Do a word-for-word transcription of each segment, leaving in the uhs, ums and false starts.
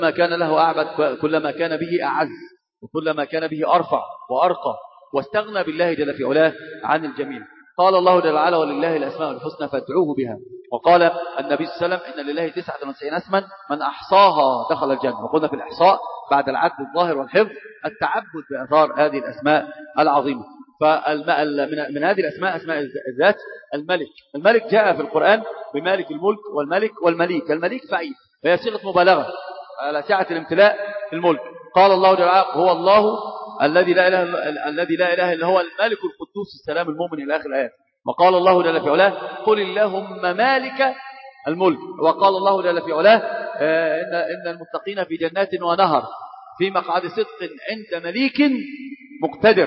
ما كان له أعبد كلما كان به أعز وكلما كان به أرفع وأرقى واستغنى بالله جل في علاه عن الجميع. قال الله جل وعلا ولله الأسماء الحسنى فادعوه بها. وقال النبي صلى الله عليه وسلم إن لله تسعة وتسعين اسما من أحصاها دخل الجنة. وقلنا في الإحصاء بعد العد الظاهر والحفظ التعبد بأثار هذه الأسماء العظيمة. فمن هذه الأسماء أسماء الذات الملك. الملك جاء في القرآن بمالك الملك والملك والمليك. المليك فعيل وهي صيغة مبالغة على سعة الامتلاء في الملك. قال الله جل وعلا هو الله الذي لا إله الذي لا إله إلا هو الملك القدوس السلام المؤمن إلى آخر الآيات. وقال الله جل في علاه قل اللهم مالك الملك. وقال الله جل في علاه إن إن المتقين في جنات ونهر في مقعد صدق عند مليك مقتدر.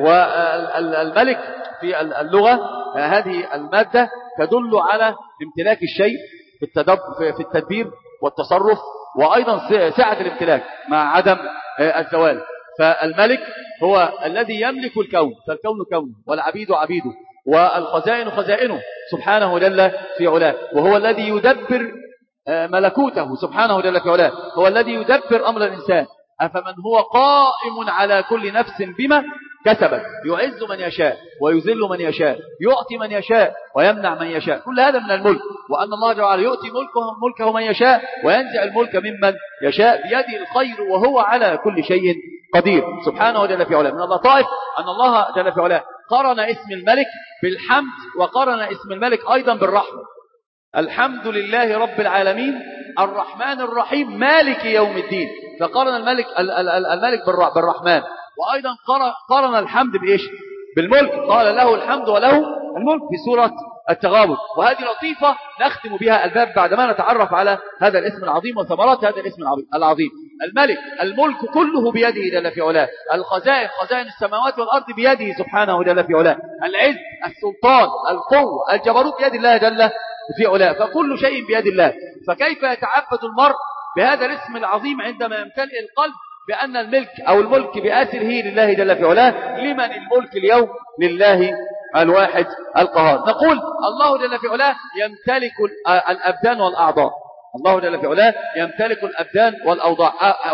والملك في اللغة هذه المادة تدل على امتلاك الشيء في التدبير والتصرف وأيضا سعة الامتلاك مع عدم الزوال. فالملك هو الذي يملك الكون فالكون كونه والعبيد عبيده والخزائن خزائنه سبحانه جل في علاه. وهو الذي يدبر ملكوته سبحانه جل في علاه. هو الذي يدبر أمر الإنسان. أفمن هو قائم على كل نفس بما كسبت يعز من يشاء ويذل من يشاء يعطي من يشاء ويمنع من يشاء. كل هذا من الملك. وأن الله جل وعلا يؤتي ملكه, ملكه من يشاء وينزع الملك ممن يشاء بيده الخير وهو على كل شيء قدير سبحانه جل في علاه. من اللطائف أن الله جل في علاه قرن اسم الملك بالحمد وقرن اسم الملك أيضا بالرحمة. الحمد لله رب العالمين الرحمن الرحيم مالك يوم الدين. فقرن الملك الملك بالرحمن. وأيضا قرن الحمد بإيش؟ بالملك. قال له الحمد وله الملك في سورة التغابن. وهذه لطيفة نختم بها الباب بعدما نتعرف على هذا الاسم العظيم وثمرات هذا الاسم العظيم. الملك الملك كله بيده جل في علاه. الخزائن خزائن السماوات والأرض بيده سبحانه جل في علاه. العز السلطان القوة الجبروت بيد الله جل في علاه. فكل شيء بيد الله. فكيف يتعبد المرء بهذا الاسم العظيم عندما يمتلئ القلب بأن الملك أو الملك بأسره لله جل في علاه؟ لمن الملك اليوم؟ لله الواحد القهار. نقول الله جل في علاه يمتلك الأبدان والأعضاء. الله جل في علاه يمتلك الأبدان والأوضاع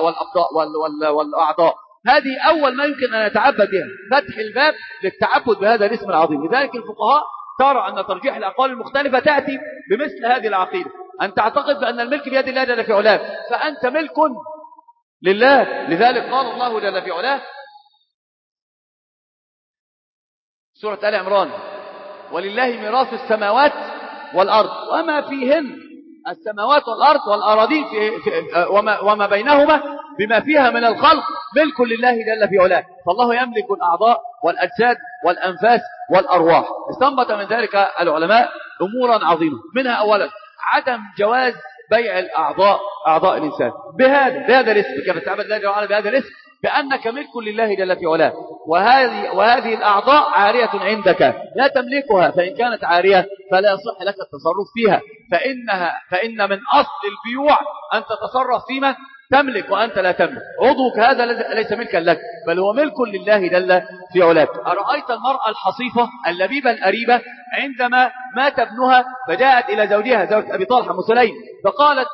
والأعضاء. هذه أول ما يمكن أن يتعبد بها. فتح الباب للتعبد بهذا الاسم العظيم. لذلك الفقهاء ترى أن ترجيح الأقوال المختلفة تأتي بمثل هذه العقيدة. أن تعتقد بأن الملك بيد الله جل في علاه فأنت ملك لله. لذلك قال الله جل في علاه سورة آل عمران ولله ميراث السماوات والأرض وما فيهن. السماوات والأرض والأراضين في في وما, وما بينهما بما فيها من الخلق ملك لله جل في علاه. فالله يملك الأعضاء والأجساد والأنفاس والأرواح. استنبط من ذلك العلماء أمورا عظيمة. منها أولا عدم جواز بيع الأعضاء أعضاء الإنسان بهذا بهذا الاسم. كيف تعبد الله جل وعلا بهذا الاسم؟ بأنك ملك لله جل في علاه. وهذه وهذه الأعضاء عارية عندك لا تملكها. فإن كانت عارية فلا يصح لك التصرف فيها. فإنها فإن من أصل البيوع أن تتصرف فيما تملك وأنت لا تملك. عضوك هذا ليس ملكا لك بل هو ملك لله جل في علاه. أرأيت المرأة الحصيفة اللبيبة الأريبة عندما مات ابنها فجاءت إلى زوجها زوجة أبي طلحة مسليم فقالت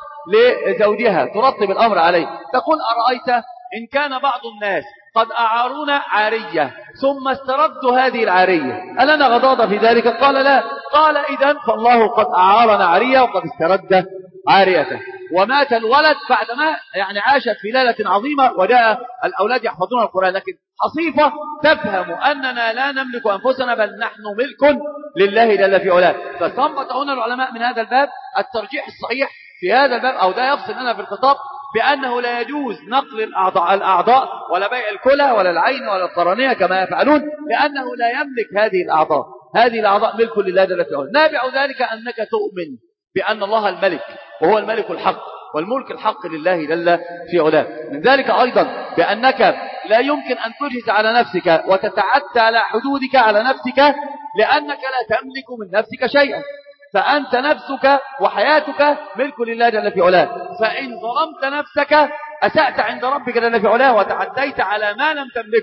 لزوجها ترتب الأمر عليه تقول أرأيت إن كان بعض الناس قد أعارونا عارية ثم استردوا هذه العارية ألنا غضاضة في ذلك؟ قال لا. قال إذن فالله قد أعارنا عارية وقد استرد عاريته. ومات الولد بعدما يعني عاشت في ليلة عظيمة وجاء الأولاد يحفظون القرآن. لكن حصيفة تفهم أننا لا نملك أنفسنا بل نحن ملك لله جل في علاه. فاستنبط هنا العلماء من هذا الباب الترجيح الصحيح في هذا الباب أو ده يفصل لنا في الخطاب بأنه لا يجوز نقل الأعضاء, الأعضاء ولا بيع الكلى ولا العين ولا القرنية كما يفعلون لأنه لا يملك هذه الأعضاء. هذه الأعضاء ملك لله جل في علاه. نابع ذلك أنك تؤمن بأن الله الملك وهو الملك الحق والملك الحق لله جل في علاه. من ذلك أيضا بأنك لا يمكن أن تجهز على نفسك وتتعدى على حدودك على نفسك لأنك لا تملك من نفسك شيئا. فأنت نفسك وحياتك ملك لله جل في علاه. فإن ظلمت نفسك أسأت عند ربك جل في علاه وتعديت على ما لم تملكه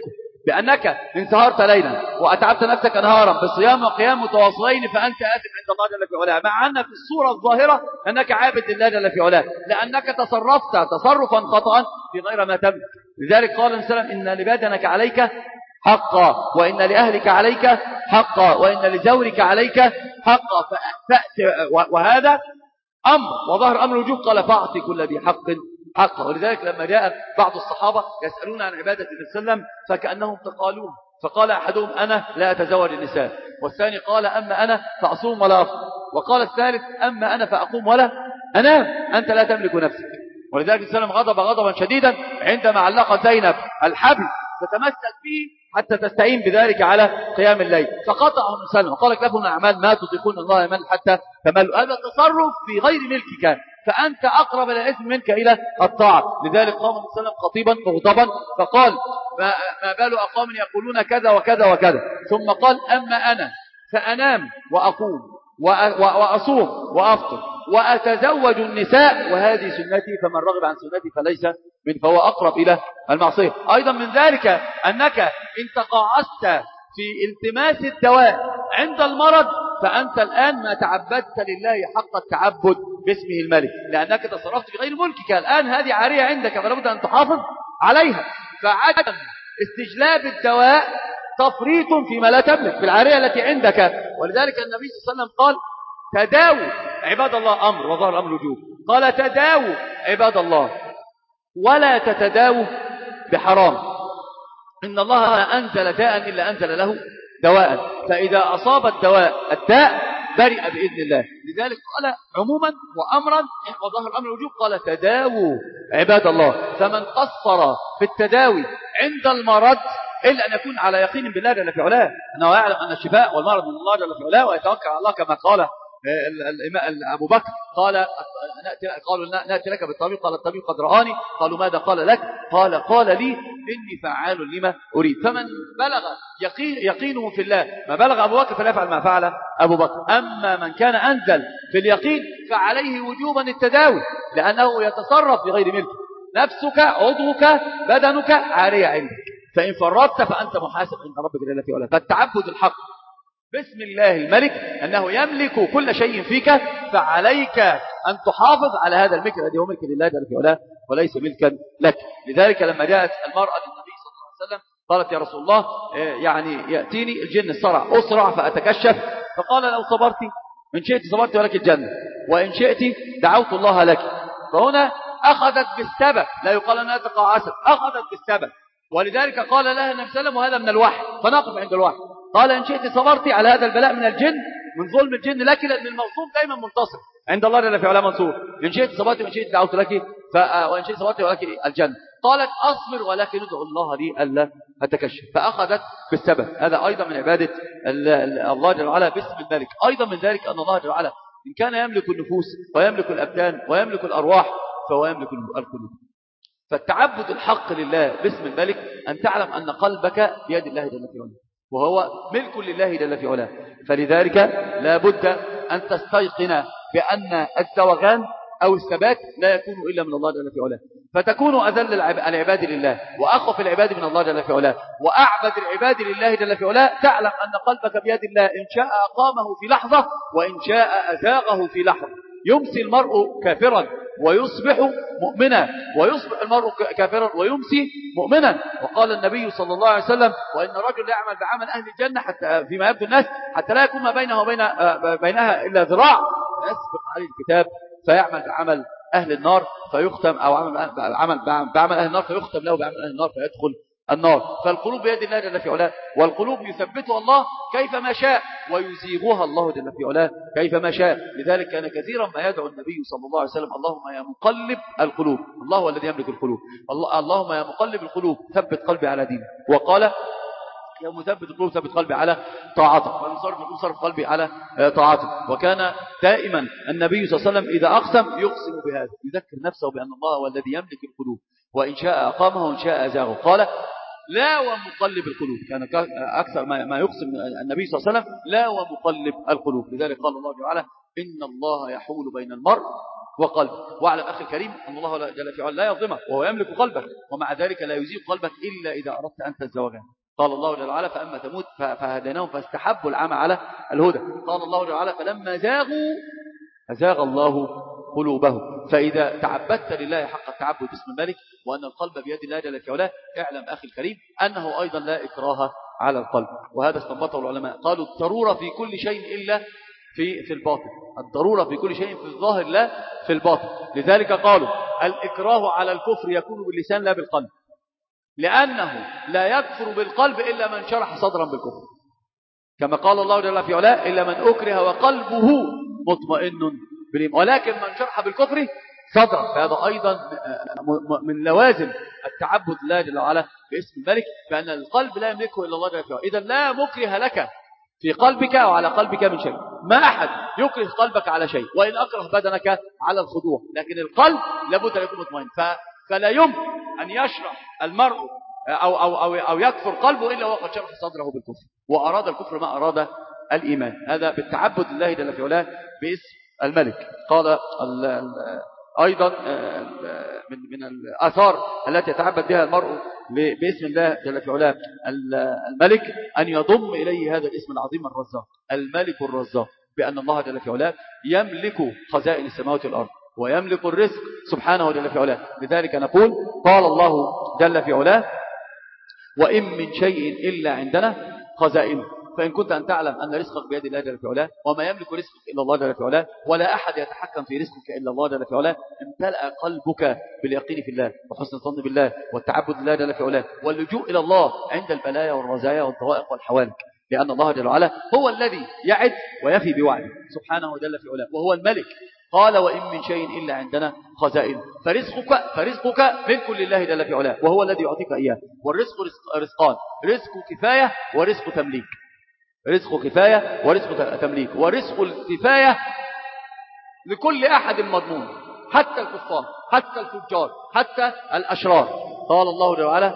بأنك إن سهرت ليلا وأتعبت نفسك نهارا بالصيام وقيام متواصلين فأنت آثم عند الله جل في علاه، مع أن في الصورة الظاهرة أنك عابد لله جل في علاه، لأنك تصرفت تصرفا خطأ في غير ما تملك. لذلك قال النبي صلى الله عليه وسلم: إن لبدنك عليك حقا، وإن لأهلك عليك حقا، وإن لزورك عليك حقا، فأت وهذا أمر وظهر أمر الوجوب. قال: فأعطي كل ذي حق حقا. ولذلك لما جاء بعض الصحابة يسألون عن عبادة النبي صلى الله عليه وسلم فكأنهم تقالون، فقال أحدهم: أنا لا أتزوج النساء، والثاني قال: أما أنا فأصوم ولا أفطر، وقال الثالث: أما أنا فأقوم ولا أنام، أنت لا تملك نفسك. ولذلك النبي صلى الله عليه وسلم غضب غضبا شديدا عندما علق زينب الحبل فتمسك به حتى تستعين بذلك على قيام الليل، فقطعه النبي صلى الله عليه وسلم وقال: اكلفوا من أعمال ما تطيقون الله يمل حتى تملوا. هذا تصرف في غير ملكك، فأنت أقرب إلى الإثم منك إلى الطاعة. لذلك قام النبي صلى الله عليه وسلم خطيبا مغضبا فقال: ما بال أقوام يقولون كذا وكذا وكذا، ثم قال: أما أنا فأنام وأقوم وأصوم وأفطر وأتزوج النساء وهذه سنتي، فمن رغب عن سنتي فليس من فهو أقرب إلى المعصية. أيضا من ذلك أنك إن تقاعست في التماس الدواء عند المرض فأنت الآن ما تعبدت لله حق التعبد باسمه الملك، لأنك تصرفت في غير ملكك. الآن هذه عارية عندك فلا بد أن تحافظ عليها، فعدم استجلاب الدواء تفريط فيما لا تملك في العارية التي عندك. ولذلك النبي صلى الله عليه وسلم قال: تداووا عباد الله، أمر وظهر أمر الوجوب، قال: تداووا عباد الله ولا تتداووا بحرام، إن الله ما أنزل داء إلا أنزل له دواء، فإذا أصاب الدواء الداء برئ بإذن الله. لذلك قال عموما وأمرا وظهر أمر الوجوب، قال: تداووا عباد الله. فمن قصر في التداوي عند المرض إلا أن يكون على يقين بالله جل في علاه أنه يعلم أن الشفاء والمرض من الله جل في علاه ويتوكل على الله، كما قال أبو بكر قال: قالوا نأتي لك بالطبيب، قال: الطبيب قد رآني. قالوا: ماذا قال لك؟ قال: قال لي: إني فعال لما أريد. فمن بلغ يقين يقينه في الله ما بلغ أبو بكر فلا يفعل ما فعل أبو بكر. أما من كان أنزل في اليقين فعليه وجوبا التداوي، لأنه يتصرف بغير ملك، نفسك عضوك بدنك عارية عندك، فإن فرطت فأنت محاسب عند ربك جل في علاه. فالتعبد الحق باسم الله الملك أنه يملك كل شيء فيك، فعليك أن تحافظ على هذا الملك الذي هو ملك لله جل في علاه وليس ملكا لك. لذلك لما جاءت المرأة للنبي صلى الله عليه وسلم قالت: يا رسول الله، يعني يأتيني الجن الصرع أسرع فأتكشف، فقال: لو صبرت إن شئت صبرت ولك الجنة، وإن شئت دعوت الله لك. فهنا أخذت بالسبب، لا يقال أنها تقاعست، أخذت بالسبب. ولذلك قال لها النبي صلى الله عليه وسلم وهذا من الوحي، فنقف عند الوحي، قال: إن شئت صبرت على هذا البلاء من الجن من ظلم الجن لك، لأن المظلوم دائما منتصر عند الله جل في علاه منصور. إن شئت صبرت وإن شئت دعوت لك ف... وإن شئت صبرت ولك الجنة. قالت: أصبر ولكن ادعو الله لي ألا أتكشف. فأخذت بالسبب. هذا أيضا من عبادة الله جل وعلا باسم الملك. أيضا من ذلك أن الله جل وعلا إن كان يملك النفوس ويملك الأبدان ويملك الأرواح فهو يملك القلوب. فالتعبد الحق لله باسم الملك أن تعلم أن قلبك بيد الله جل في علاه وهو ملك لله جل في علاه. فلذلك لا بد أن تستيقن بأن الزوغان أو الثبات لا يكون إلا من الله جل في علاه، فتكون أذل العباد لله وأخف العباد من الله جل في علاه وأعبد العباد لله جل في علاه. تعلم أن قلبك بيد الله، إن شاء أقامه في لحظة وإن شاء أزاغه في لحظة. يمسي المرء كافرا ويصبح مؤمنا، ويصبح المرء كافرا ويمسي مؤمنا. وقال النبي صلى الله عليه وسلم: وإن الرجل يعمل بعمل أهل الجنة حتى فيما يبدو الناس حتى لا يكون ما بينه وبين بينها إلا ذراع، فيسبق عليه الكتاب فيعمل بعمل أهل النار فيختم، أو عمل بعمل بعمل أهل النار فيختم له بعمل أهل النار فيدخل النار. فالقلوب بيد الله جل في علاه، والقلوب يثبتها الله كيفما شاء ويزيغها الله جل في علاه كيفما شاء. لذلك كان كثيرا ما يدعو النبي صلى الله عليه وسلم: اللهم يا مقلب القلوب، الله هو الذي يملك القلوب، اللهم يا مقلب القلوب ثبت قلبي على دينك. وقال: يا مثبت القلوب ثبت قلبي على طاعتك، ومصرف القلوب صرف قلبي على طاعتك. وكان دائما النبي صلى الله عليه وسلم إذا أقسم يقسم بهذا، يذكر نفسه بأن الله هو الذي يملك القلوب، وإن شاء أقامه وإن شاء أزاغه. قال: لا ومقلب القلوب، كان أكثر ما يقسم النبي صلى الله عليه وسلم: لا ومقلب القلوب. لذلك قال الله تعالى: إن الله يحول بين المرء وقلب. واعلم أخي الكريم أن الله جل في علاه لا يظلمك وهو يملك قلبك، ومع ذلك لا يزيغ قلبك إلا إذا أردت أنت الزواج. قال الله جل وعلا فأما ثمود فهديناهم فاستحبوا العمى على الهدى. قال الله جل وعلا فلما زاغوا أزاغ الله قلوبهم. فإذا تعبدت لله حق التعبد باسم الملك وأن القلب بيد الله جل في علاه، اعلم أخي الكريم أنه أيضا لا إكراه على القلب. وهذا استنبطه العلماء، قالوا الضرورة في كل شيء إلا في في الباطن، الضرورة في كل شيء في الظاهر لا في الباطن. لذلك قالوا الإكراه على الكفر يكون باللسان لا بالقلب، لأنه لا يكفر بالقلب إلا من شرح صدرا بالكفر، كما قال الله جل في علاه إلا من أكره وقلبه مطمئن بالإيمان، ولكن من شرح بالكفر صدرا. فهذا أيضا من لوازم التعبد لله جل وعلا باسم الملك، بأن القلب لا يملكه إلا الله جل في علاه. إذا لا مكره لك في قلبك أو على قلبك من شيء، ما أحد يكره قلبك على شيء، وإن أكره بدنك على الخضوع، لكن القلب لابد أن يكون مطمئن. فلا يمكن أن يشرح المرء أو, أو, أو, أو يكفر قلبه إلا وقد شرح صدره بالكفر وأراد الكفر ما أراد الإيمان. هذا بالتعبد لله جل في علاه باسم الملك. قال ال ال أيضا من من الآثار التي يتعبد بها المرء باسم الله جل في علاه الملك أن يضم إليه هذا الاسم العظيم الرزاق، الملك الرزاق، بأن الله جل في علاه يملك خزائن السماوات والأرض ويملك الرزق سبحانه جل في علاه. لذلك نقول قال الله جل في علاه وإن من شيء إلا عندنا خزائنه. فإن كنت أن تعلم أن رزقك بيد الله جل في علاه وما يملك رزقك إلا الله جل في علاه ولا أحد يتحكم في رزقك إلا الله جل في علاه، امتلأ قلبك باليقين في الله وحسن الظن بالله والتعبد لله جل في علاه واللجوء إلى الله عند البلايا والرزايا والضوائق والحوالك، لأن الله جل وعلا هو الذي يعد ويفي بوعده سبحانه جل في علاه، وهو الملك. قال وإن من شيء إلا عندنا خزائنه. فرزقك فرزقك ملك لله جل في علاه وهو الذي يعطيك إياه. والرزق رزق رزقان، رزق كفاية ورزق تمليك. رزق كفاية ورزق تمليك. ورزق الكفاية لكل أحد مضمون، حتى الكفار حتى الفجار حتى الأشرار. قال الله جل وعلا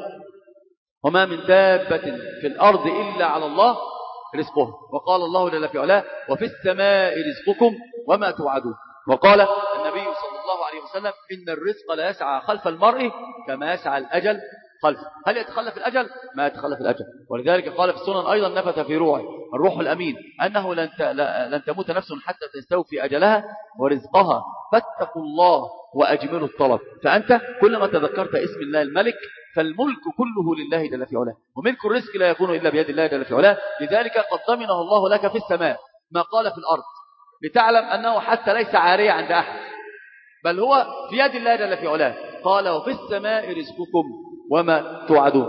وما من دابة في الأرض إلا على الله رزقه. وقال الله جل في علاه وفي السماء رزقكم وما توعدون. وقال النبي صلى الله عليه وسلم إن الرزق لا يسعى خلف المرء كما يسعى الأجل خلفه. هل يتخلف الأجل؟ ما يتخلف الأجل. ولذلك قال في السنن أيضا نفث في روحه الروح الأمين أنه لن لن تموت نفس حتى تستوفي أجلها ورزقها فاتقوا الله وأجملوا الطلب. فأنت كلما تذكرت اسم الله الملك فالملك كله لله جل في علاه، وملك الرزق لا يكون إلا بيد الله جل في علاه. لذلك قد ضمنه الله لك في السماء ما قال في الأرض، لتعلم أنه حتى ليس عارية عند أحد، بل هو في يد الله جل في علاه. قال وفي السماء رزقكم وما توعدون.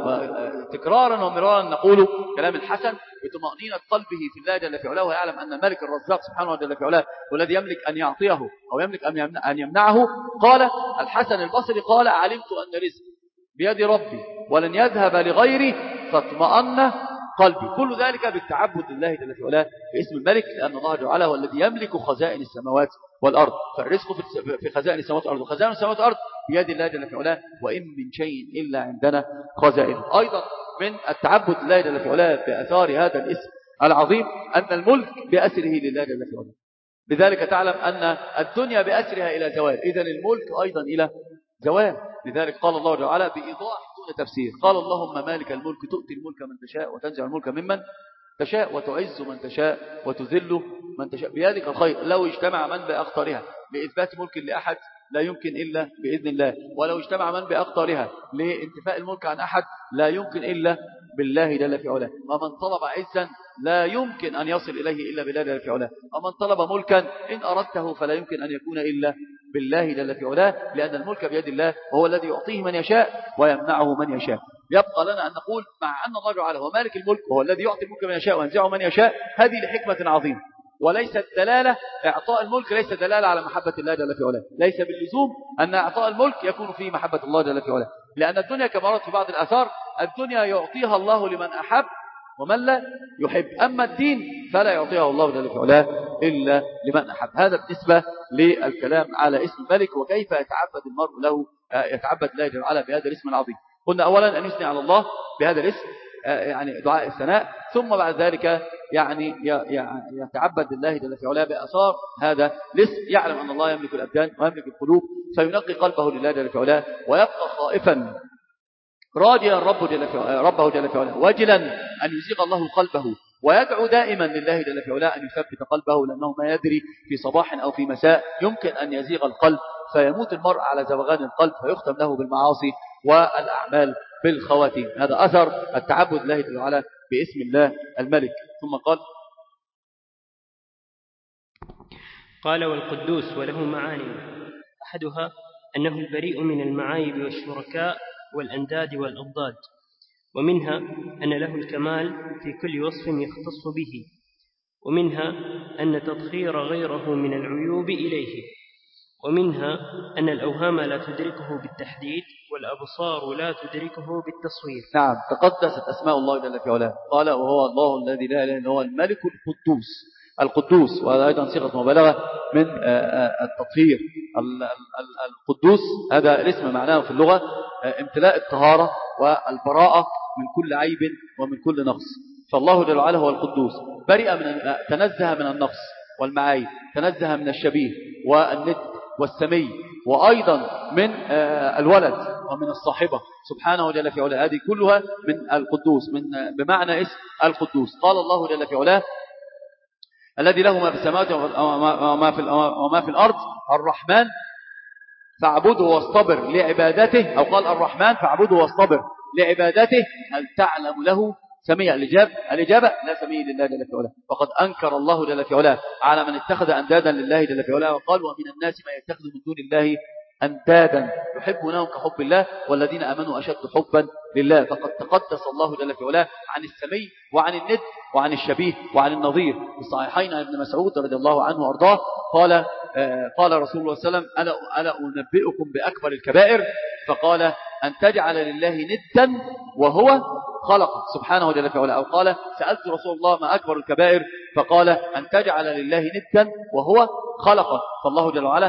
تكرارا ومرارا نقول كلام الحسن بطمأنينة قلبه في الله جل في علاه، ويعلم أن الملك الرزاق سبحانه جل في علاه والذي يملك أن يعطيه أو يملك أن يمنعه. قال الحسن البصري قال علمت أن رزق بيد ربي ولن يذهب لغيري فاطمأن قلبي. كل ذلك بالتعبد لله جل في علاه باسم الملك، لأن الله جل وعلا هو الذي يملك خزائن السماوات والأرض. فالرزق في خزائن السماوات والأرض، وخزائن السماوات والأرض بيد الله جل في علاه وإن من شيء إلا عندنا خزائن. أيضا من التعبد لله جل في علاه بأثار هذا الاسم العظيم أن الملك بأسره لله جل في علاه. لذلك تعلم أن الدنيا بأسرها إلى زوال، إذن الملك أيضا إلى زوال. لذلك قال الله جل وعلا بإيضاح دون تفسير قال اللهم مالك الملك تؤتي الملك من تشاء وتنزع الملك ممن تشاء وتعز من تشاء وتذل من تشاء بيدك الخير. لو اجتمع من بأخطارها لإثبات ملك لأحد لا يمكن إلا بإذن الله، ولو اجتمع من بأخطارها لانتفاء الملك عن أحد لا يمكن إلا بالله جل في علاه. ومن طلب عزا لا يمكن أن يصل إليه إلا بالله جل في علاه. ومن طلب ملكا إن أردته فلا يمكن أن يكون إلا بالله جل في علاه، لأن الملك بيد الله وهو الذي يعطيه من يشاء ويمنعه من يشاء. يبقى لنا أن نقول مع أن الله تعالى هو مالك الملك وهو الذي يعطي الملك من يشاء وينزعه من يشاء، هذه لحكمة عظيمة، وليست دلالة إعطاء الملك ليس دلالة على محبة الله جل في علاه. ليس باللزوم أن إعطاء الملك يكون فيه محبة الله جل في علاه، لأن الدنيا كما ورد في بعض الآثار الدنيا يعطيها الله لمن أحب ومن لا يحب، أما الدين فلا يعطيها الله جل في علاه إلا لمن أحب. هذا بالنسبة للكلام على اسم الملك وكيف يتعبد المرء له، يتعبد الله جل وعلا بهذا الاسم العظيم. قلنا أولا أن يثني على الله بهذا الاسم يعني دعاء الثناء، ثم بعد ذلك يعني يتعبد الله جل في علاه بأثار هذا الاسم، يعلم أن الله يملك الأبدان ويملك القلوب فينقي قلبه لله جل في علاه ويبقى خائفا راجيا رب جل في ربه جل في علاه، وجلا أن يزيغ الله قلبه، ويدعو دائما لله جل في علاه أن يثبت قلبه، لأنه ما يدري في صباح أو في مساء يمكن أن يزيغ القلب فيموت المرء على زوغان القلب فيختم له بالمعاصي والأعمال بالخواتيم. هذا أثر التعبد لله جل وعلا باسم الله الملك. ثم قال قال والقدوس وله معاني، أحدها أنه البريء من المعايب والشركاء والأنداد والأضداد، ومنها أن له الكمال في كل وصف يختص به، ومنها أن تطهير غيره من العيوب إليه، ومنها أن الأوهام لا تدركه بالتحديد والأبصار لا تدركه بالتصوير. نعم، تقدست أسماء الله جل في علاه. قال وهو الله الذي لا إله إلا هو الملك القدوس. القدوس وهذا أيضا صيغة مبالغة من التطهير. القدوس هذا الاسم معناه في اللغة امتلاء الطهارة والبراءة من كل عيب ومن كل نقص. فالله جل وعلا هو القدوس، برئ من تنزه من النقص والمعايب، تنزه من الشبيه والند والسمي، وأيضا من الولد ومن الصاحبة سبحانه جل في علاه. هذه كلها من القدوس، من بمعنى اسم القدوس. قال الله جل في علاه الذي له ما في السماوات وما في وما في الأرض الرحمن فاعبده واصطبر لعبادته، أو قال الرحمن فاعبده واصطبر لعبادته هل تعلم له سميع. الإجابة الإجابة لا سميع لله جل في علاه. وقد أنكر الله جل في علاه على من اتخذ أندادا لله جل في علاه، وقال ومن الناس ما يتخذ من دون الله أندادا يحبونهم كحب الله والذين آمنوا أشد حبا لله. فقد تقدس الله جل في علاه عن السمي وعن الند وعن الشبيه وعن النظير. في الصحيحين عن ابن مسعود رضي الله عنه وأرضاه قال آه قال رسول الله صلى الله عليه وسلم ألا, ألا أنبئكم بأكبر الكبائر؟ فقال أن تجعل لله ندا وهو خلق سبحانه جل في علاه. أو قال سألت رسول الله ما أكبر الكبائر؟ فقال أن تجعل لله ندا وهو خلق. فالله جل وعلا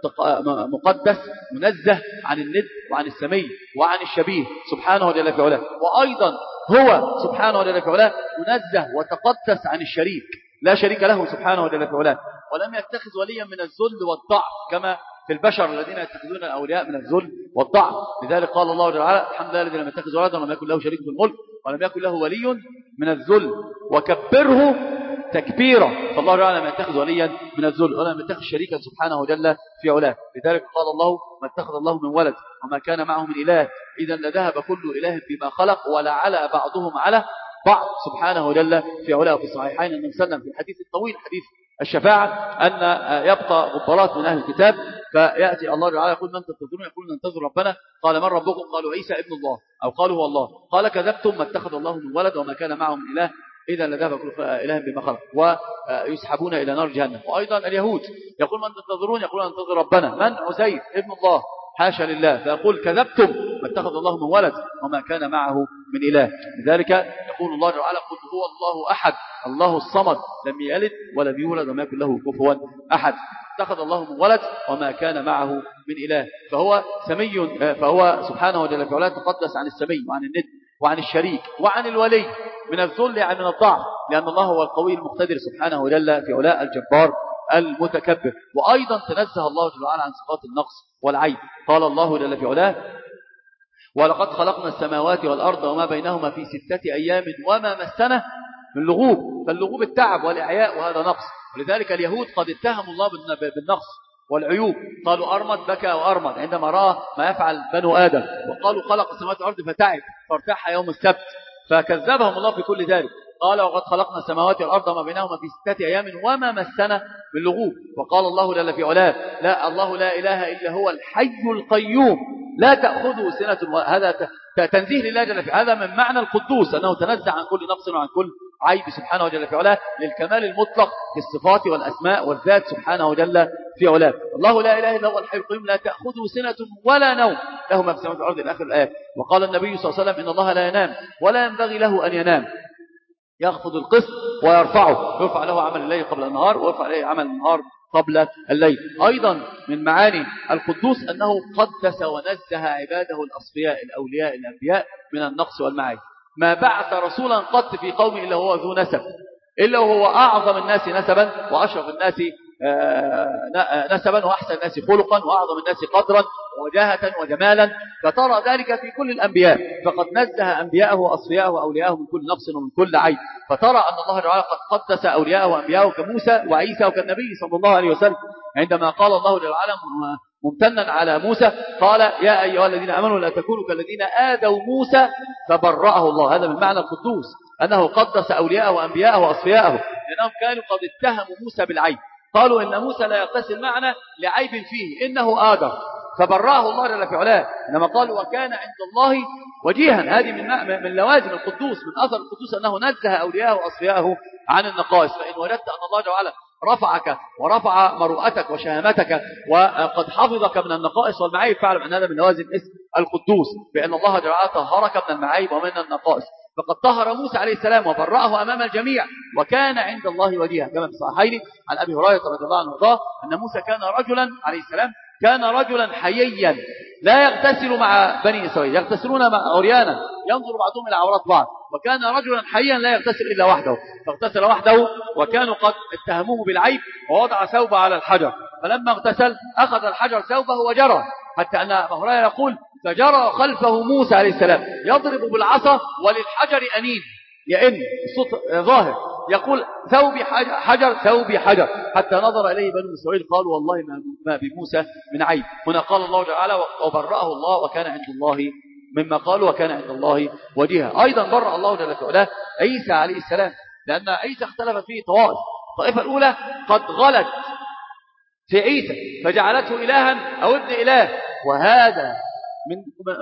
مقدس منزه عن الند وعن السمي وعن الشبيه سبحانه جل في علاه. وأيضا هو سبحانه جل في علاه منزه وتقدس عن الشريك، لا شريك له سبحانه جل في علاه، ولم يتخذ وليا من الذل والضعف كما في البشر الذين يتخذون الأولياء من الذل والضعف. لذلك قال الله جل وعلا الحمد لله الذي لم يتخذ ولدا ولم يكن له شريك في الملك ولم يكن له ولي من الذل وكبره تكبيرا. فالله جل وعلا لم يتخذ وليا من الذل ولم يتخذ شريكا سبحانه جل في علاه. لذلك قال الله ما اتخذ الله من ولد وما كان معه من إله إذا لذهب كل إله بما خلق ولعلى بعضهم على بعض سبحانه جل في علاه. في الصحيحين أن نسلم في الحديث الطويل حديث الشفاعة أن يبقى غبارات من أهل الكتاب فيأتي الله تعالى يقول من تنتظرون؟ يقول ننتظر ربنا. قال من ربكم؟ قالوا عيسى ابن الله أو قالوا هو الله. قال كذبتم ما اتخذ الله من ولد وما كان معه من إله إذا لذهب كل إله بما خلق ويسحبون إلى نار جهنم. وأيضا اليهود يقول من تنتظرون؟ يقول ننتظر ربنا. من عزير ابن الله؟ حاشا لله. فيقول كذبتم ما اتخذ الله من ولد وما كان معه من إله. لذلك يقول الله تعالى قل هو الله أحد الله الصمد لم يلد ولم يولد وما يكن له كفوا أحد. اتخذ الله من ولد وما كان معه من إله. فهو سمي، فهو سبحانه وتعالى فعلا تقدس عن السمي وعن الند وعن الشريك وعن الولي من الذل يعني من الضعف، لأن الله هو القوي المقتدر سبحانه وتعالى في علاء الجبار المتكبر. وأيضا تنزه الله جل وعلا عن صفات النقص والعيب. قال الله جل في علاه ولقد خلقنا السماوات والأرض وما بينهما في ستة أيام وما مسنا من لغوب. فاللغوب التعب والإعياء وهذا نقص. ولذلك اليهود قد اتهموا الله بالنقص والعيوب. قالوا أرمد بكى وأرمد عندما رأى ما يفعل بنو آدم، وقالوا خلق السماوات والأرض فتعب فارتاح يوم السبت، فكذبهم الله في كل ذلك. قال وقد خلقنا السماوات والأرض وما بينهما في ستة أيام وما مسنا من لغوب. وقال الله جل في علاه لا الله لا إله إلا هو الحي القيوم لا تأخذه سنة. هذا تنزيه لله جل في هذا من معنى القدوس أنه تنزه عن كل نقص وعن كل عيب سبحانه جل في علاه للكمال المطلق في الصفات والأسماء والذات سبحانه جل في علاه. الله لا إله إلا هو الحي القيوم لا تأخذه سنة ولا نوم له ما في السماوات والأرض إلى آخر الآية. وقال النبي صلى الله عليه وسلم إن الله لا ينام ولا ينبغي له أن ينام يخفض القسط ويرفعه، يرفع له عمل الليل قبل النهار ويرفع عليه عمل النهار قبل الليل. أيضا من معاني القدوس أنه قدس ونزه عباده الأصفياء الأولياء الأنبياء من النقص والمعايب. ما بعث رسولا قط في قومه إلا هو ذو نسب، إلا وهو أعظم الناس نسبا وأشرف الناس نسبا وأحسن الناس خلقا وأعظم الناس قدرا وجاهة وجمالا، فترى ذلك في كل الأنبياء، فقد نزه أنبياءه وأصفياءه وأولياءه من كل نقص ومن كل عيب، فترى أن الله تعالى قد قدس أولياءه وأنبياءه كموسى وعيسى وكالنبي صلى الله عليه وسلم، عندما قال الله جل وعلا ممتنا على موسى قال يا أيها الذين آمنوا لا تكونوا كالذين آذوا موسى فبرأه الله. هذا من معنى القدوس، أنه قدس أولياءه وأنبياءه وأصفياءه، لأنهم كانوا قد اتهموا موسى بالعيب، قالوا إن موسى لا يغتسل معنا لعيب فيه إنه آدم، فبرأه الله جل في علاه. إنما قالوا وكان عند الله وجيها. هذه من من لوازم القدوس، من أثر القدوس أنه نزه أولياءه وأصفياءه عن النقائص. فإن وجدت أن الله جل وعلا رفعك ورفع مروءتك وشهامتك وقد حفظك من النقائص والمعايب، فاعلم أن هذا من لوازم اسم القدوس، بأن الله جل وعلا طهرك من المعايب ومن النقائص. فقد طهر موسى عليه السلام وبرأه أمام الجميع، وكان عند الله وجيها، كما في الصحيحين عن أبي هريرة رضي الله عنه وارضاه أن موسى كان رجلا عليه السلام كان رجلا حييا لا يغتسل مع بني إسرائيل، يغتسلون مع عريانا ينظر بعضهم إلى عورات بعض، وكان رجلا حيا لا يغتسل إلا وحده، فاغتسل وحده، وكانوا قد اتهموه بالعيب ووضع ثوبه على الحجر، فلما اغتسل أخذ الحجر ثوبه وجرى، حتى أن أبا هريرة يقول فجرى خلفه موسى عليه السلام يضرب بالعصا وللحجر أنين، يئن الصوت ظاهر، يقول ثوبي حجر ثوبي حجر، حتى نظر إليه بنو إسرائيل قالوا والله ما بموسى من عيب. هنا قال الله تعالى وبرأه الله وكان عند الله مما قالوا وكان عند الله وجيها. أيضا برأ الله جل وعلا عيسى عليه السلام، لأن عيسى اختلفت فيه طوائف، الطائفة الأولى قد غلت في عيسى فجعلته إلها أو ابن إله، وهذا من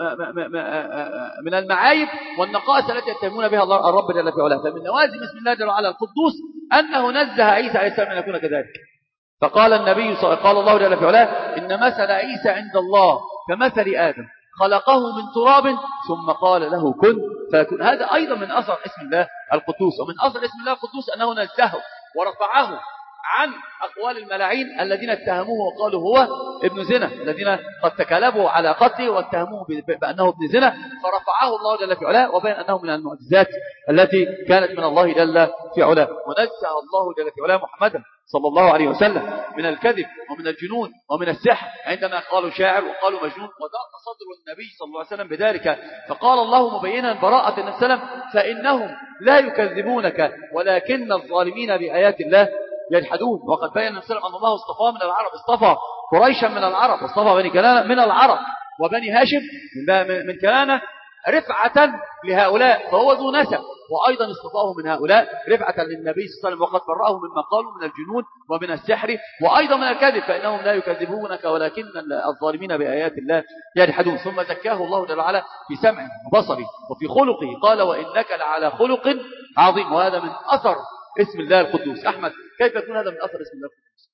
من المعايب والنقائص التي يتهمون بها الله الرب جل في علاه. فمن لوازم اسم الله جل وعلا القدوس أنه نزه عيسى عليه السلام أن يكون كذلك. فقال النبي قال الله جل في علاه إن مثل عيسى عند الله كمثل آدم خلقه من تراب ثم قال له كن فيكون. هذا أيضا من أثر اسم الله القدوس. ومن أثر اسم الله القدوس أنه نزهه ورفعه عن أقوال الملاعين الذين اتهموه وقالوا هو ابن زنا، الذين قد تكالبوا على قتله واتهموه بأنه ابن زنا، فرفعه الله جل في علاه وبين أنه من المعجزات التي كانت من الله جل في علاه. ونزه الله جل في علاه محمدا صلى الله عليه وسلم من الكذب ومن الجنون ومن السحر، عندما قالوا شاعر وقالوا مجنون، وضاق صدر النبي صلى الله عليه وسلم بذلك، فقال الله مبينا براءة النبي صلى الله عليه وسلم فإنهم لا يكذبونك ولكن الظالمين بآيات الله يجحدون. وقد بين النبي صلى الله عليه وسلم أن الله اصطفاه من العرب، اصطفى قريشا من العرب، واصطفى بني كنانة من العرب، وبني هاشم من كنانة رفعة لهؤلاء، فهو ذو نسب، وأيضا اصطفاه من هؤلاء رفعة للنبي صلى الله عليه وسلم، وقد برأه مما قالوا من الجنون ومن السحر وأيضا من الكذب، فإنهم لا يكذبونك ولكن الظالمين بآيات الله يجحدون. ثم زكاه الله جل وعلا في سمعه وبصره وفي خلقه، قال وإنك لعلى خلق عظيم. وهذا من أثر اسم الله القدوس. أحمد، كيف يكون هذا من أثر اسم الله القدوس؟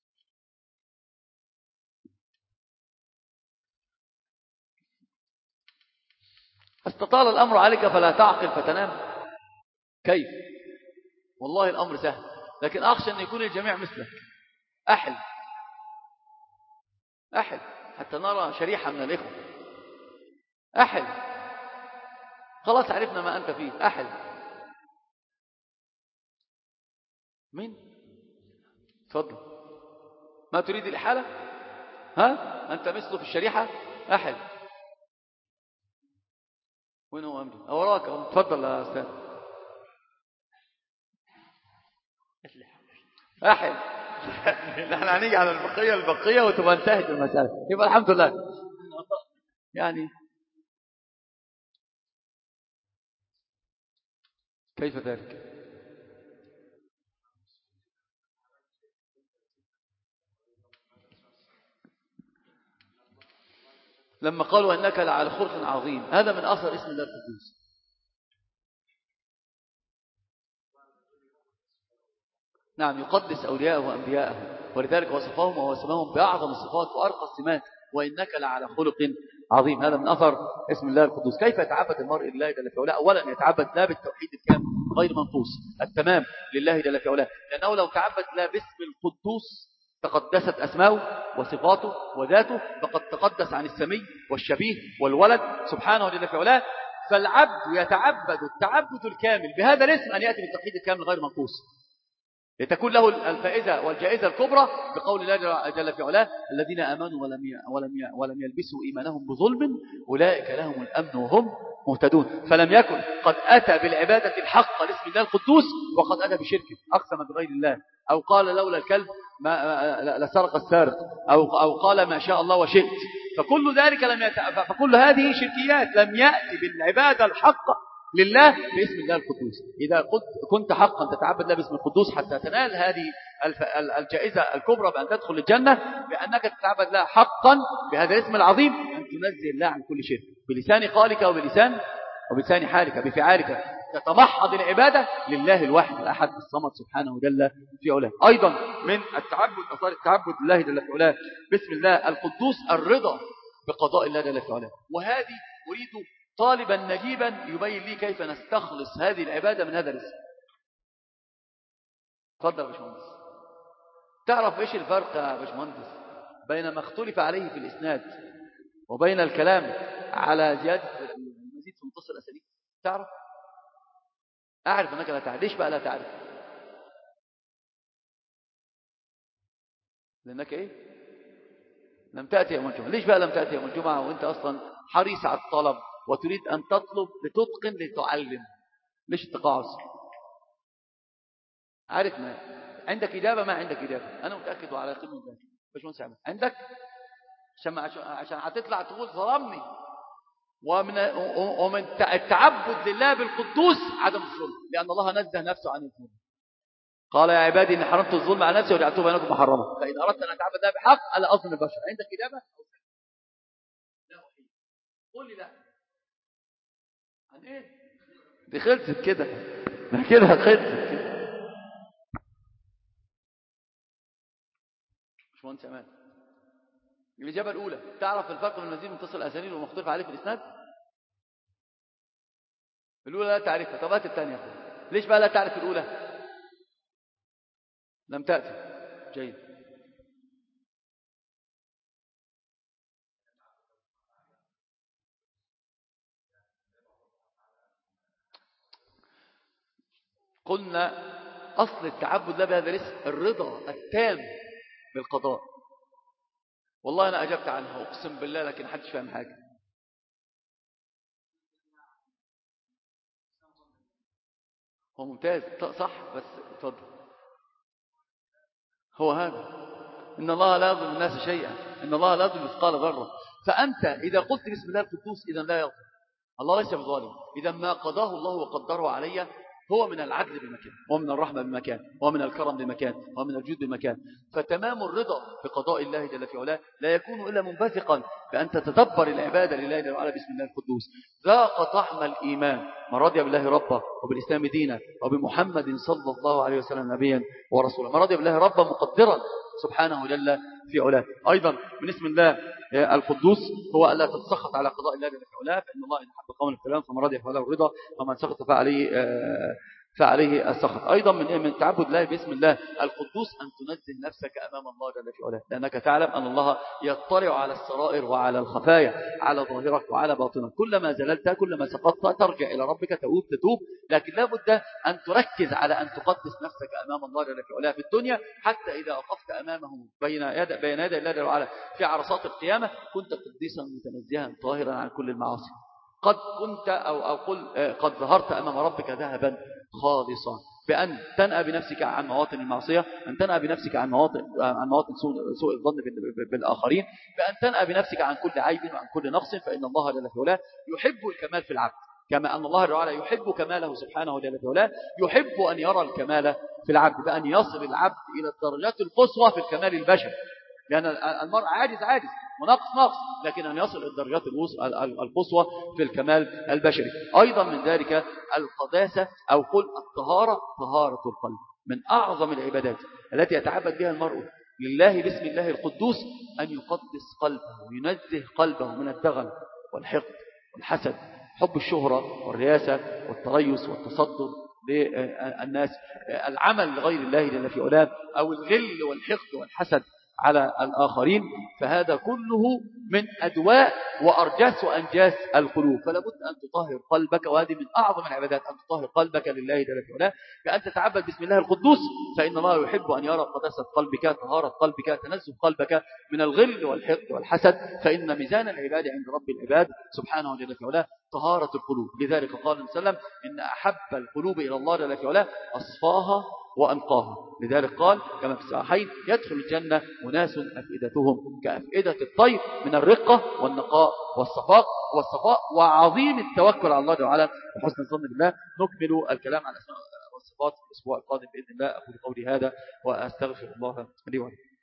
استطال الأمر عليك فلا تعقل فتنام. كيف؟ والله الأمر سهل، لكن أخشى أن يكون الجميع مثلك. أحل أحل حتى نرى شريحة من الإخوة. أحل، خلاص عرفنا ما أنت فيه. أحل. مين؟ تفضل. ما تريد الإحالة؟ ها؟ أنت مثله في الشريحة؟ أحل. وين هو أمجد؟ أوراك. تفضل يا أستاذ. أحل. نحن هنيجي على البقية البقية وتبقى انتهت المسألة، يبقى الحمد لله. يعني كيف ذلك؟ لما قالوا أنك لعلى خلق عظيم، هذا من أثر اسم الله القدوس. نعم، يقدس أولياءه وأنبياءه، ولذلك وصفهم ووسمهم بأعظم الصفات وأرقى السمات، وإنك لعلى خلق عظيم. هذا من أثر اسم الله القدوس. كيف يتعبد المرء لله جل في علاه؟ أولا يتعبد لا بالتوحيد الكامل غير منقوص التمام لله جل في علاه، لأنه لو تعبد لا باسم القدوس تقدست أسماؤه وصفاته وذاته، فقد تقدس عن السمي والشبيه والولد سبحانه جل في علاه. فالعبد يتعبد التعبد الكامل بهذا الاسم أن يأتي بالتوحيد الكامل غير منقوص. لتكون له الفائزة والجائزة الكبرى بقول الله جل في علاه الذين آمنوا ولم ولم ولم يلبسوا إيمانهم بظلم أولئك لهم الأمن وهم مهتدون. فلم يكن قد أتى بالعبادة الحق لاسم الله القدوس وقد أتى بشركه، أقسم بغير الله، أو قال لولا الكلب ما لسرق السارق، أو أو قال ما شاء الله وشئت. فكل ذلك لم يت... فكل هذه شركيات، لم يأتي بالعبادة الحق لله باسم الله القدوس. إذا كنت حقا تتعبد الله باسم القدوس حتى تنال هذه الجائزة الكبرى بأن تدخل الجنة، بأنك تتعبد الله حقا بهذا الاسم العظيم، أن تنزه الله عن كل شرك بلسان قالك وبلسان وبلسان حالك بفعالك، تتمحض العبادة لله الواحد الأحد الصمد سبحانه جل في علاه. أيضا من التعبد أصار التعبد لله جل في علاه باسم الله القدوس الرضا بقضاء الله جل في علاه. وهذه أريد طالبا نجيبا يبين لي كيف نستخلص هذه العبادة من هذا الاسم. تفضل يا باشمهندس. تعرف ايش الفرق يا باشمهندس بين ما اختلف عليه في الاسناد وبين الكلام على زيادة المزيد في متصل الاسانيد؟ تعرف؟ اعرف انك لا تعرف. ليش بقى لا تعرف؟ لانك ايه؟ لم تأتي يوم الجمعة. ليش بقى لم تأتي يوم الجمعة وانت اصلا حريص على الطلب وتريد أن تطلب لتتقن لتعلم؟ ليش التقاعس؟ عارف ما عندك إجابة؟ ما عندك إجابة. أنا متأكد وعلى يقين من ذلك. باش ونسعمل عندك عشان عشان هتطلع تقول ظلمني. ومن ومن التعبد لله بالقدوس عدم الظلم، لأن الله نزه نفسه عن الظلم. قال يا عبادي إني حرمت الظلم على نفسي وجعلته بينكم محرما، فإذا أردت أن أتعبد الله بحق ألا أظلم البشر. عندك إجابة؟ لا. قول لي لا. عن ايه؟ دي خلصت كده، ده كده خلصت كده. مش مهندس امان. الاجابه الاولى، تعرف الفرق بين المزيد متصل الاسانيد والمختلف عليه في الاسناد؟ الاولى لا تعرفها. طب هات الثانيه. ليش بقى لا تعرف الاولى؟ لم تاتي. جيد. قلنا أصل التعبد لا بهذا الاسم الرضا التام بالقضاء. والله أنا أجبت عنها أقسم بالله، لكن حدش فاهم حاجة. هو ممتاز صح، بس اتفضل. هو هذا إن الله لا يظلم الناس شيئا، إن الله لا يظلم مثقال ذرة. فأنت إذا قلت بسم الله القدوس إذا لا يظلم الله، ليس بظالم. إذا ما قضاه الله وقدره علي هو من العدل بمكان، ومن الرحمة بمكان، ومن الكرم بمكان، ومن الجود بمكان. فتمام الرضا بقضاء الله جل في علاه لا يكون إلا منبثقا بأن تتدبر العبادة لله جل وعلا بسم الله القدوس. ذاق طعم الإيمان من رضي بالله ربا وبالإسلام دينا وبمحمد صلى الله عليه وسلم نبيا ورسولا. من رضي بالله ربا مقدرا سبحانه جل في علاه. أيضا من اسم الله القدوس هو ألا تتسخط على قضاء الله جل في علاه، فإن الله إن حب قوم الكلام فمن رضي فله الرضا ومن سخط فعليه فعليه السخط. أيضا من من تعبد الله باسم الله القدوس أن تنزه نفسك أمام الله جل في علاه، لأنك تعلم أن الله يطلع على السرائر وعلى الخفايا، على ظاهرك وعلى باطنك. كلما زللت كلما سقطت ترجع إلى ربك تؤوب تتوب، لكن لا بد أن تركز على أن تقدس نفسك أمام الله جل في علاه في الدنيا، حتى إذا وقفت أمامه بين يد بين يدي الله جل وعلا في عرصات القيامة كنت قديسا متنزها طاهرا عن كل المعاصي. قد كنت أو أو قل قد ظهرت أمام ربك ذهبا خالصا، بأن تنأى بنفسك عن مواطن المعصية، أن تنأى بنفسك عن مواطن عن مواطن سوء, سوء الظن بالآخرين، بأن تنأى بنفسك عن كل عيب وعن كل نقص، فإن الله جل في علاه يحب الكمال في العبد، كما أن الله جل وعلا يحب كماله سبحانه جل في علاه، يحب أن يرى الكمال في العبد، بأن يصل العبد إلى الدرجات القصوى في الكمال البشري، لأن المرء عاجز عاجز ونقص نقص، لكن أن يصل إلى الدرجات القصوى في الكمال البشري. أيضا من ذلك القداسة أو قل الطهارة، طهارة القلب من أعظم العبادات التي يتعبد بها المرء لله باسم الله القدوس، أن يقدس قلبه وينزه قلبه من الدغل والحقد والحسد، حب الشهرة والرياسة والتريس والتصدر للناس، العمل لغير الله جل في علاه، أو الغل والحقد والحسد على الآخرين. فهذا كله من أدواء وأرجاس وأنجاس القلوب. فلا بد أن تطهر قلبك، وهذه من أعظم العبادات، أن تطهر قلبك لله جل وعلا، كأن تتعبد بسم الله القدوس، فإن الله يحب أن يرى قداسة قلبك، طهارة قلبك، تنزه قلبك من الغل والحقد والحسد، فإن ميزان العباد عند رب العباد سبحانه جل وعلا طهارة القلوب. لذلك قال النبي صلى الله عليه وسلم إن أحب القلوب إلى الله جل وعلا أصفاها وأنقاها. لذلك قال كما في الصحيحين يدخل الجنة أناس أفئدتهم كأفئدة الطير من الرقة والنقاء والصفاء والصفاء وعظيم التوكل على الله تعالى وحسن الظن بالله. نكمل الكلام عن الأسماء والصفات في الأسبوع القادم بإذن الله. أقول قولي هذا وأستغفر الله لي ولكم.